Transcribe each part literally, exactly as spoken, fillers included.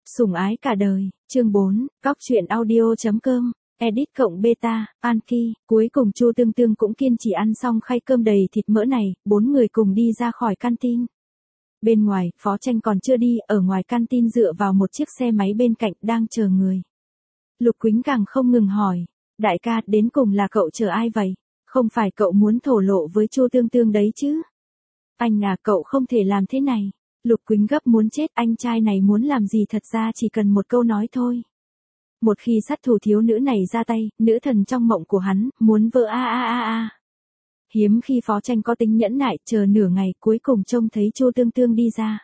Sủng ái cả đời, chương bốn, góc truyện audio.com, edit cộng beta, Anki, cuối cùng Chu Tương Tương cũng kiên trì ăn xong khay cơm đầy thịt mỡ này, bốn người cùng đi ra khỏi canteen. Bên ngoài, Phó Tranh còn chưa đi, ở ngoài canteen dựa vào một chiếc xe máy bên cạnh đang chờ người. Lục Quýnh càng không ngừng hỏi, đại ca, đến cùng là cậu chờ ai vậy? Không phải cậu muốn thổ lộ với Chu Tương Tương đấy chứ? Anh à, cậu không thể làm thế này. Lục Quýnh gấp muốn chết, anh trai này muốn làm gì thật ra chỉ cần một câu nói thôi. Một khi sát thủ thiếu nữ này ra tay, nữ thần trong mộng của hắn, muốn vỡ a a a a. Hiếm khi Phó Tranh có tính nhẫn nại, chờ nửa ngày cuối cùng trông thấy Chu Tương Tương đi ra.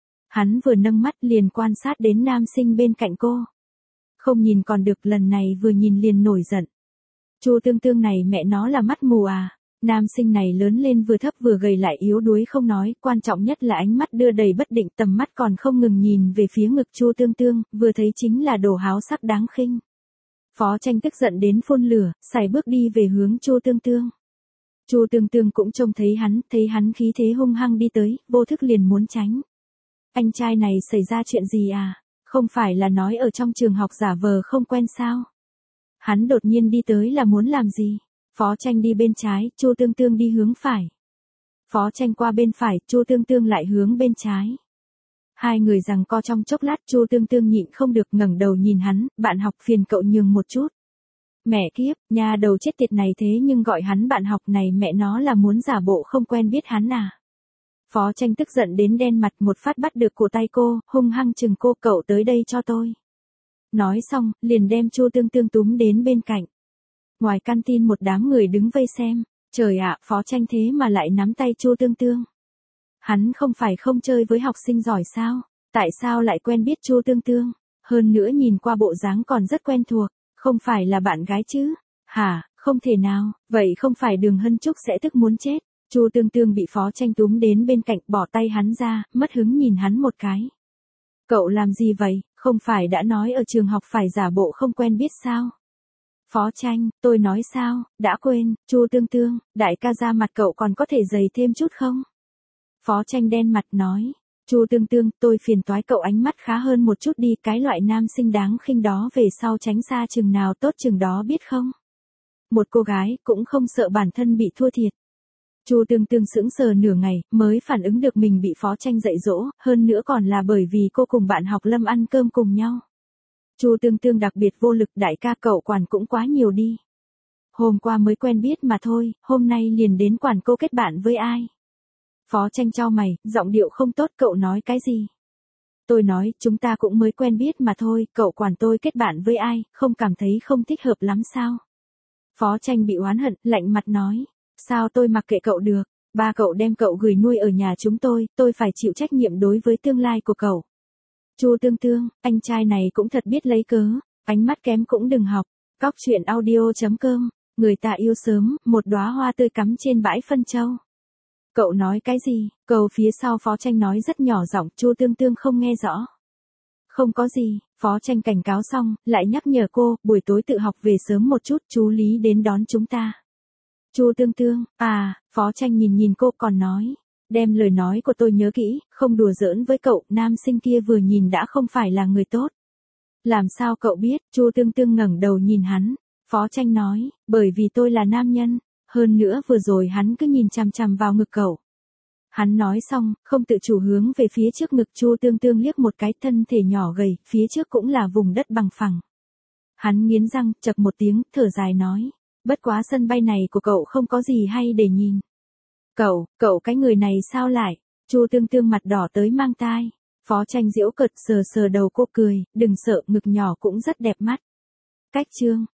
Hắn vừa nâng mắt liền quan sát đến nam sinh bên cạnh cô. Không nhìn còn được, lần này vừa nhìn liền nổi giận. Chu Tương Tương này mẹ nó là mắt mù à? Nam sinh này lớn lên vừa thấp vừa gầy lại yếu đuối không nói, quan trọng nhất là ánh mắt đưa đầy bất định, tầm mắt còn không ngừng nhìn về phía ngực Chu Tương Tương, vừa thấy chính là đồ háo sắc đáng khinh. Phó Tranh tức giận đến phun lửa, sải bước đi về hướng Chu Tương Tương. Chu Tương Tương cũng trông thấy hắn, thấy hắn khí thế hung hăng đi tới, vô thức liền muốn tránh. Anh trai này xảy ra chuyện gì à? Không phải là nói ở trong trường học giả vờ không quen sao? Hắn đột nhiên đi tới là muốn làm gì? Phó Tranh đi bên trái, Chu Tương Tương đi hướng phải. Phó Tranh qua bên phải, Chu Tương Tương lại hướng bên trái. Hai người giằng co trong chốc lát, Chu Tương Tương nhịn không được ngẩng đầu nhìn hắn, bạn học phiền cậu nhường một chút. Mẹ kiếp, nhà đầu chết tiệt này thế nhưng gọi hắn bạn học này, mẹ nó là muốn giả bộ không quen biết hắn à. Phó Tranh tức giận đến đen mặt, một phát bắt được cổ tay cô, hung hăng chừng cô, cậu tới đây cho tôi. Nói xong, liền đem Chu Tương Tương túm đến bên cạnh. Ngoài canteen một đám người đứng vây xem, trời ạ, Phó Tranh thế mà lại nắm tay Chu Tương Tương. Hắn không phải không chơi với học sinh giỏi sao, tại sao lại quen biết Chu Tương Tương, hơn nữa nhìn qua bộ dáng còn rất quen thuộc, không phải là bạn gái chứ, hả, không thể nào, vậy không phải Đường Hân Trúc sẽ tức muốn chết. Chu Tương Tương bị Phó Tranh túm đến bên cạnh, bỏ tay hắn ra, mất hứng nhìn hắn một cái. Cậu làm gì vậy, không phải đã nói ở trường học phải giả bộ không quen biết sao? Phó Tranh, tôi nói sao, đã quên, Chu Tương Tương, đại ca ra mặt cậu còn có thể dày thêm chút không? Phó Tranh đen mặt nói, Chu Tương Tương, tôi phiền toái cậu ánh mắt khá hơn một chút đi, cái loại nam sinh đáng khinh đó về sau tránh xa chừng nào tốt chừng đó biết không? Một cô gái cũng không sợ bản thân bị thua thiệt. Chu Tương Tương sững sờ nửa ngày, mới phản ứng được mình bị Phó Tranh dạy dỗ, hơn nữa còn là bởi vì cô cùng bạn học Lâm ăn cơm cùng nhau. Chu Tương Tương đặc biệt vô lực, đại ca cậu quản cũng quá nhiều đi. Hôm qua mới quen biết mà thôi, hôm nay liền đến quản cô kết bạn với ai? Phó Tranh chau mày, giọng điệu không tốt, cậu nói cái gì? Tôi nói, chúng ta cũng mới quen biết mà thôi, cậu quản tôi kết bạn với ai, không cảm thấy không thích hợp lắm sao? Phó Tranh bị oán hận, lạnh mặt nói, sao tôi mặc kệ cậu được, ba cậu đem cậu gửi nuôi ở nhà chúng tôi, tôi phải chịu trách nhiệm đối với tương lai của cậu. Chu Tương Tương, anh trai này cũng thật biết lấy cớ, ánh mắt kém cũng đừng học. Góc truyện audio.com, người ta yêu sớm, một đóa hoa tươi cắm trên bãi phân châu. Cậu nói cái gì? Cầu phía sau Phó Tranh nói rất nhỏ giọng, Chu Tương Tương không nghe rõ. Không có gì, Phó Tranh cảnh cáo xong, lại nhắc nhở cô, buổi tối tự học về sớm một chút, chú Lý đến đón chúng ta. Chu Tương Tương, à, Phó Tranh nhìn nhìn cô còn nói, đem lời nói của tôi nhớ kỹ, không đùa giỡn với cậu, nam sinh kia vừa nhìn đã không phải là người tốt. Làm sao cậu biết? Chu Tương Tương ngẩng đầu nhìn hắn, Phó Tranh nói, bởi vì tôi là nam nhân, hơn nữa vừa rồi hắn cứ nhìn chằm chằm vào ngực cậu. Hắn nói xong, không tự chủ hướng về phía trước ngực Chu Tương Tương liếc một cái, thân thể nhỏ gầy, phía trước cũng là vùng đất bằng phẳng. Hắn nghiến răng, chậc một tiếng, thở dài nói, bất quá sân bay này của cậu không có gì hay để nhìn. Cậu, cậu cái người này sao lại? Chu Tương Tương mặt đỏ tới mang tai. Phó Tranh giễu cợt sờ sờ đầu cô cười, đừng sợ, ngực nhỏ cũng rất đẹp mắt. Cách chương.